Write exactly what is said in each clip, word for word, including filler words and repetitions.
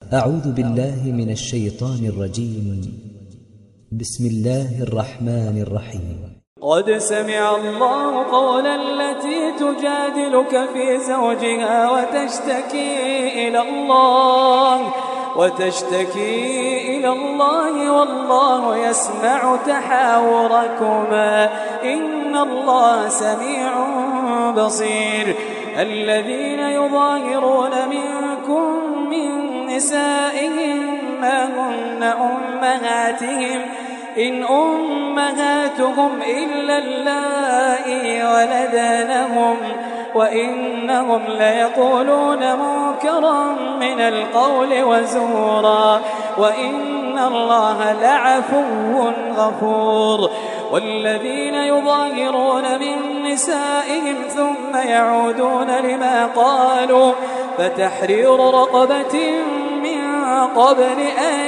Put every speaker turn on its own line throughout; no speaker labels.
أعوذ بالله من الشيطان الرجيم. بسم الله الرحمن الرحيم.
قد سمع الله قول التي تجادلك في زوجها وتشتكي إلى الله وتشتكي إلى الله والله يسمع تحاوركما إن الله سميع بصير. الذين يظاهرون منكم من نسائهم ما هن أمهاتهم إن أمهاتهم إلا اللائي ولدنهم وإنهم ليقولون منكرا من القول وزورا وإن الله لعفو غفور. والذين يظاهرون من نسائهم ثم يعودون لما قالوا فتحرير رقبة من قبل أن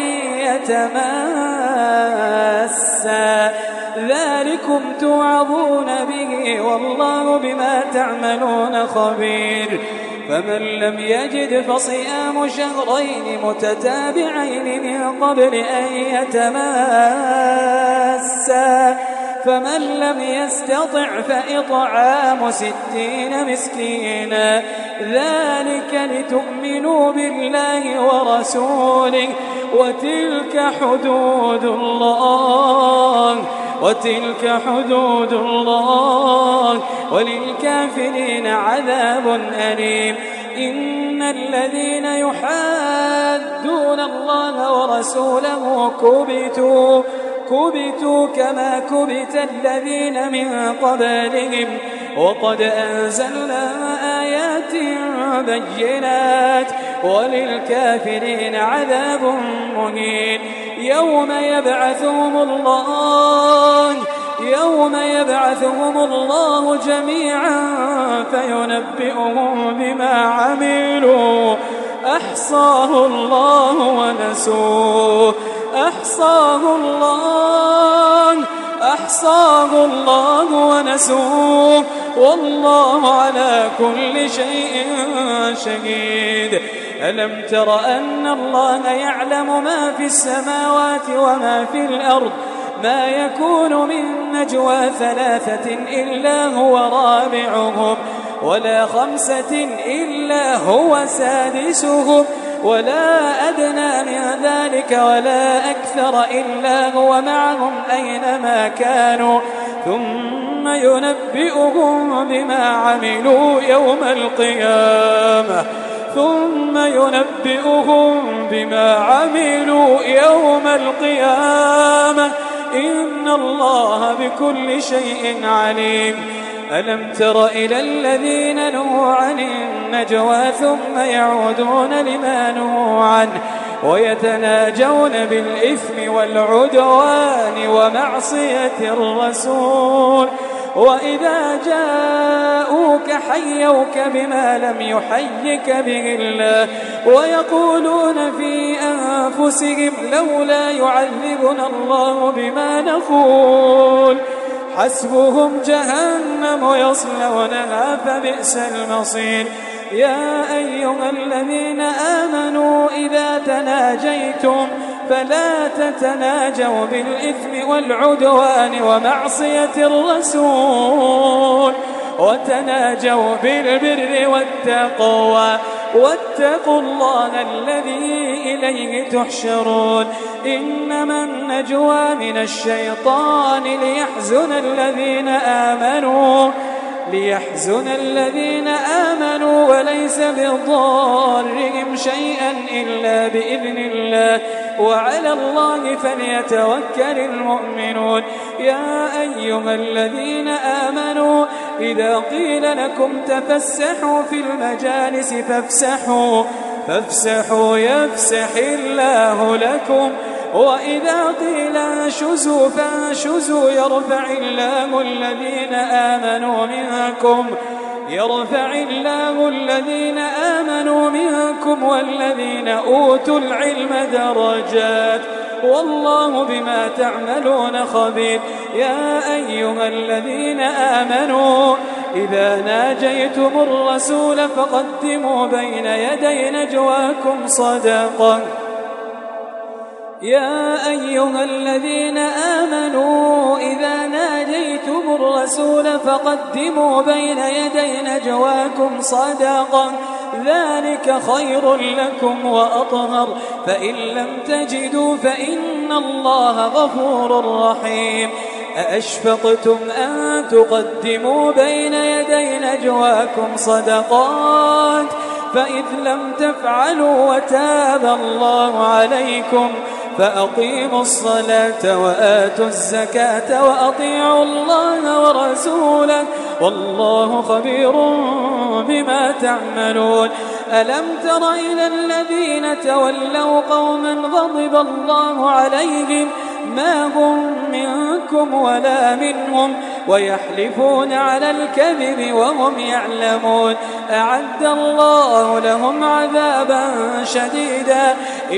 يتماسا ذلكم توعظون به والله بما تعملون خبير. فمن لم يجد فصيام شهرين متتابعين من قبل أن يتماسا فمن لم يستطع فإطعام ستين مسكينا ذلك لتؤمنوا بالله ورسوله وتلك حدود الله وتلك حدود الله وللكافرين عذاب أليم. إن الذين يحادون الله ورسوله كبتوا كبتوا كما كبت الذين من قبلهم وقد أنزلنا آيات بينات وللكافرين عذاب مهين. يوم يبعثهم الله يوم يبعثهم الله جميعا فينبئهم بما عملوا أحصاه الله ونسوه أحصاه الله أحصاه الله ونسوه والله على كل شيء شهيد. ألم تر أن الله يعلم ما في السماوات وما في الأرض ما يكون من نجوى ثلاثة إلا هو رابعهم ولا خمسة إلا هو سادسهم ولا أدنى من ذلك ولا أكثر إلا هو معهم أينما كانوا ثم ينبئهم بما عملوا يوم القيامة ثم ينبئهم بما عملوا يوم القيامة إن الله بكل شيء عليم. ألم تر إلى الذين نهوا عن النجوى ثم يعودون لما نهوا عنه ويتناجون بالإثم والعدوان ومعصية الرسول وإذا جاءوك حيوك بما لم يحيك به الله ويقولون في أنفسهم لولا يعذبنا الله بما نقول حسبهم جهنم يصلونها فبئس المصير. يا أيها الذين آمنوا إذا تناجيتم فلا تتناجوا بالإثم والعدوان ومعصية الرسول وتناجوا بالبر والتقوى واتقوا الله الذي إليه تحشرون. إنما النجوى من الشيطان ليحزن الذين آمنوا ليحزن الذين آمنوا وليس بضارهم شيئا إلا بإذن الله وعلى الله فليتوكل المؤمنون. يا أيها الذين آمنوا إذا قيل لكم تفسحوا في المجالس فافسحوا فافسحوا يفسح الله لكم وإذا قيل انشزوا فانشزوا يرفع الله الذين آمنوا منكم يرفع الله الذين آمنوا منكم والذين أوتوا العلم درجات والله بما تعملون خبير. يا أيها الذين آمنوا إذا ناجيتم الرسول فقدموا بين يدي نجواكم صدقة يا أيها الذين آمنوا إذا ناجيتم الرسول فقدموا بين يدي نجواكم صدقة ذلك خير لكم وأطهر فإن لم تجدوا فإن الله غفور رحيم أأشفقتم أن تقدموا بين يدي نجواكم صدقات فإذ لم تفعلوا وتاب الله عليكم فأقيموا الصلاة وآتوا الزكاة وأطيعوا الله ورسوله والله خبير بما تعملون ألم تر إلى الذين تولوا قوما غضب الله عليهم ما هم منكم ولا منهم ويحلفون على الكذب وهم يعلمون أعد الله لهم عذابا شديدا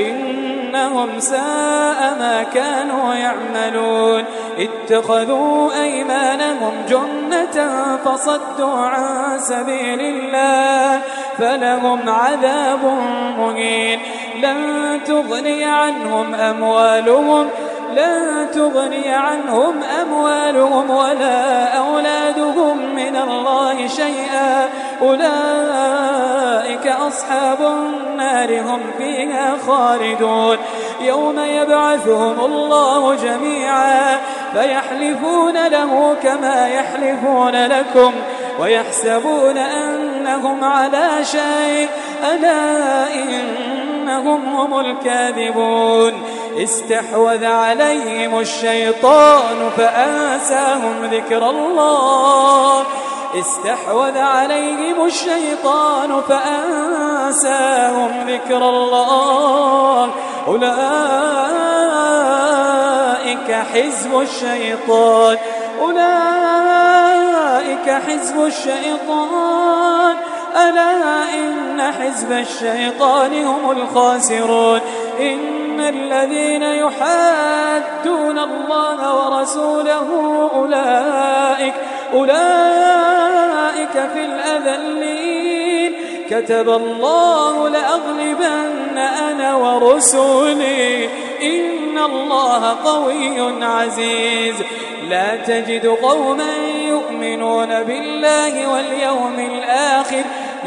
إنهم ساء ما كانوا يعملون اتخذوا أيمانهم جنة فصدوا عن سبيل الله فلهم عذاب مهين لن تغني عنهم أموالهم لن تغني عنهم أموالهم ولا أولادهم من الله شيئا أولئك أصحاب النار هم فيها خالدون يوم يبعثهم الله جميعا فيحلفون له كما يحلفون لكم ويحسبون أنهم على شيء ألا إنهم هم الكاذبون استحوذ عليهم الشيطان فأنساهم ذكر الله استحوذ عليهم الشيطان فأنساهم ذكر الله أولئك حزب الشيطان أولئك حزب الشيطان ألا إن حزب الشيطان هم الخاسرون إن الذين يحادون الله ورسوله أولئك أولئك في الأذلين كتب الله لأغلبن أنا ورسلي إن الله قوي عزيز لا تجد قوما يؤمنون بالله واليوم الآخر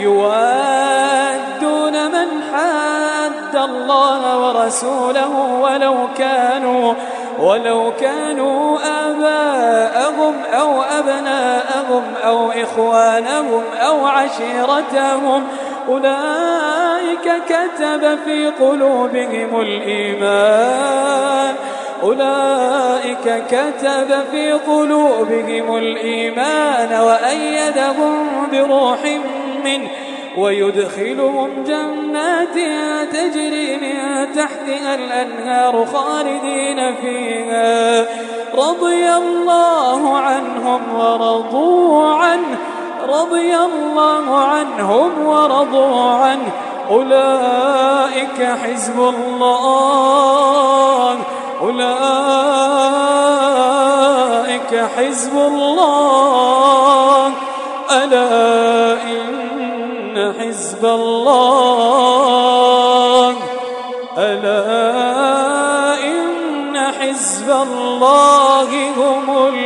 يوادون من حاد الله ورسوله ولو كانوا ولو كانوا آباءهم أو أبناءهم أو إخوانهم أو عشيرتهم أولئك كتب في قلوبهم الإيمان أولئك كتب في قلوبهم الإيمان وأيدهم بروح منه ويدخلهم جنات تجري من تحتها الأنهار خالدين فيها رضي الله عنهم ورضوا عنه رضي الله عنهم ورضوا عنه أولئك حزب الله أولئك حزب الله ألا إن حزب الله ألا إن حزب الله هم